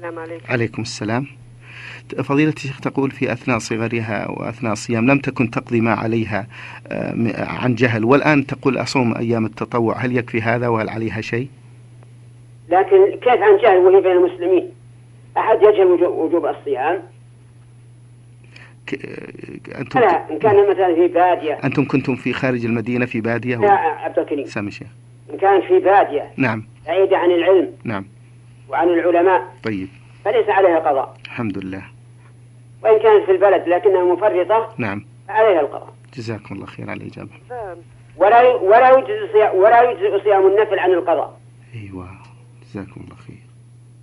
السلام عليكم. عليكم السلام. فضيلة الشيخ تقول في أثناء صغرها وأثناء الصيام لم تكن تقضي ما عليها عن جهل، والآن تقول أصوم أيام التطوع، هل يكفي هذا وهل عليها شيء؟ لكن كيف عن جهل وهي بين المسلمين؟ أحد يجهل وجوب الصيام؟ أنتم لا، إن كان مثلا في بادية. أنتم كنتم في خارج المدينة في بادية؟ لا عبد الكريم، سامي شيخ. إن كان في بادية نعم بعيدة عن العلم نعم وعن العلماء طيب فليس عليها قضاء. الحمد لله. وإن كانت في البلد لكنها مفرطة نعم فعليها القضاء. جزاكم الله خير على الإجابة. ولا يجزئ صيام النفل عن القضاء. أيوة جزاكم الله خير.